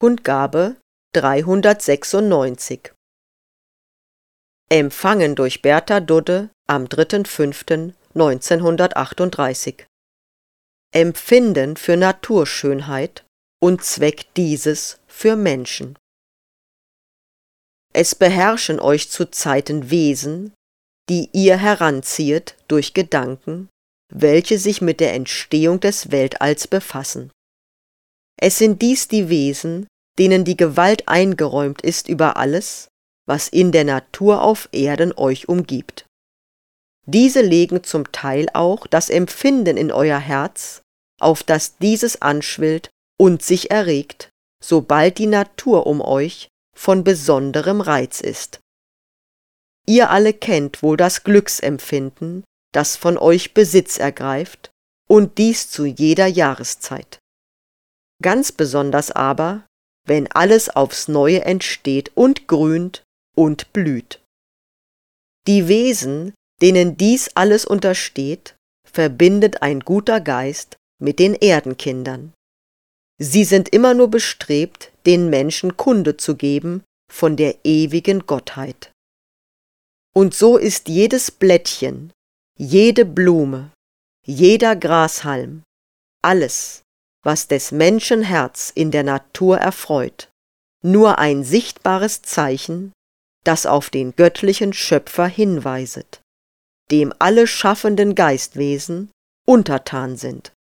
Kundgabe 396. Empfangen durch Bertha Dudde am 3.5.1938. Empfinden für Naturschönheit und Zweck dieses für Menschen. Es beherrschen euch zuzeiten Wesen, die ihr heranziehet durch Gedanken, welche sich mit der Entstehung des Weltalls befassen. Es sind dies die Wesen, denen die Gewalt eingeräumt ist über alles, was in der Natur auf Erden euch umgibt. Diese legen zum Teil auch das Empfinden in euer Herz, auf das dieses anschwillt und sich erregt, sobald die Natur um euch von besonderem Reiz ist. Ihr alle kennt wohl das Glücksempfinden, das von euch Besitz ergreift, und dies zu jeder Jahreszeit. Ganz besonders aber, wenn alles aufs Neue entsteht und grünt und blüht. Die Wesen, denen dies alles untersteht, verbindet ein guter Geist mit den Erdenkindern. Sie sind immer nur bestrebt, den Menschen Kunde zu geben von der ewigen Gottheit. Und so ist jedes Blättchen, jede Blume, jeder Grashalm, alles, was des Menschen Herz in der Natur erfreut, nur ein sichtbares Zeichen, das auf den göttlichen Schöpfer hinweiset, dem alle schaffenden Geistwesen untertan sind.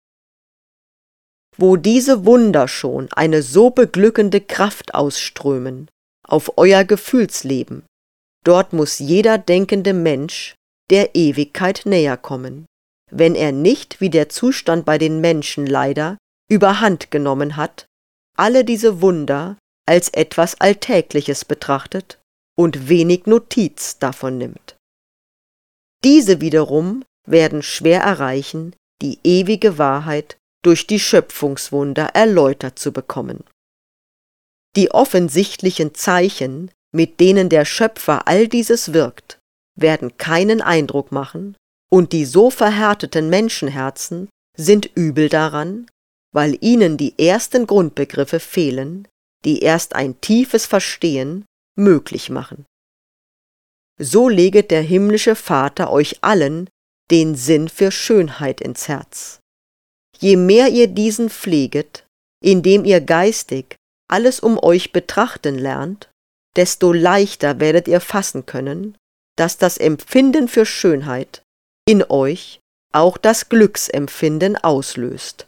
Wo diese Wunder schon eine so beglückende Kraft ausströmen auf euer Gefühlsleben, dort muß jeder denkende Mensch der Ewigkeit näher kommen, wenn er nicht, wie der Zustand bei den Menschen leider überhand genommen hat, alle diese Wunder als etwas Alltägliches betrachtet und wenig Notiz davon nimmt. Diese wiederum werden schwer erreichen, die ewige Wahrheit durch die Schöpfungswunder erläutert zu bekommen. Die offensichtlichen Zeichen, mit denen der Schöpfer all dieses wirkt, werden keinen Eindruck machen, und die so verhärteten Menschenherzen sind übel daran, weil ihnen die ersten Grundbegriffe fehlen, die erst ein tiefes Verstehen möglich machen. So leget der himmlische Vater euch allen den Sinn für Schönheit ins Herz. Je mehr ihr diesen pfleget, indem ihr geistig alles um euch betrachten lernt, desto leichter werdet ihr fassen können, dass das Empfinden für Schönheit in euch auch das Glücksempfinden auslöst.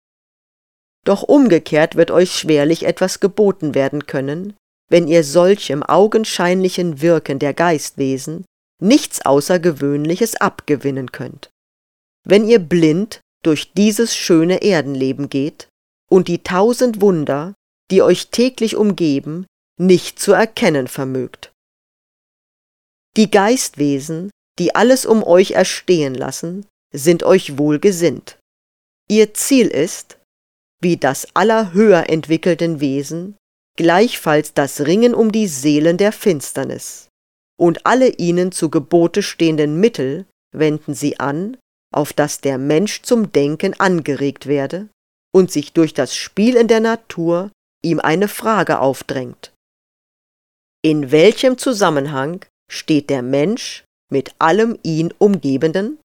Doch umgekehrt wird euch schwerlich etwas geboten werden können, wenn ihr solchem augenscheinlichen Wirken der Geistwesen nichts Außergewöhnliches abgewinnen könnt. Wenn ihr blind durch dieses schöne Erdenleben geht und die 1000 Wunder, die euch täglich umgeben, nicht zu erkennen vermögt. Die Geistwesen, die alles um euch erstehen lassen, sind euch wohlgesinnt. Ihr Ziel ist, wie das aller höher entwickelten Wesen, gleichfalls das Ringen um die Seelen der Finsternis, und alle ihnen zu Gebote stehenden Mittel wenden sie an, auf dass der Mensch zum Denken angeregt werde und sich durch das Spiel in der Natur ihm eine Frage aufdrängt. In welchem Zusammenhang steht der Mensch mit allem ihn Umgebenden?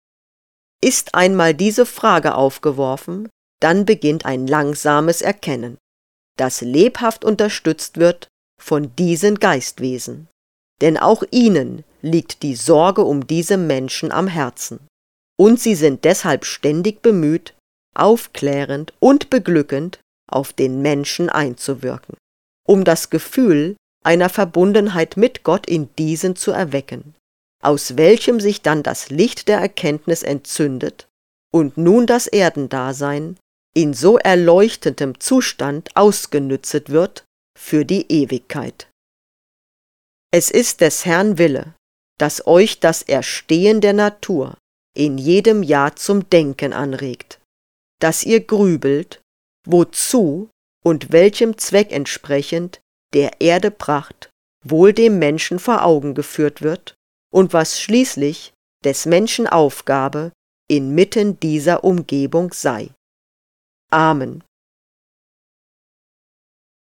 Ist einmal diese Frage aufgeworfen, dann beginnt ein langsames Erkennen, das lebhaft unterstützt wird von diesen Geistwesen, denn auch ihnen liegt die Sorge um diese Menschen am Herzen. Und sie sind deshalb ständig bemüht, aufklärend und beglückend auf den Menschen einzuwirken, um das Gefühl einer Verbundenheit mit Gott in diesen zu erwecken, aus welchem sich dann das Licht der Erkenntnis entzündet und nun das Erdendasein in so erleuchtendem Zustand ausgenützet wird für die Ewigkeit. Es ist des Herrn Wille, dass euch das Erstehen der Natur in jedem Jahr zum Denken anregt, dass ihr grübelt, wozu und welchem Zweck entsprechend der Erde Pracht wohl dem Menschen vor Augen geführt wird und was schließlich des Menschen Aufgabe inmitten dieser Umgebung sei. Amen.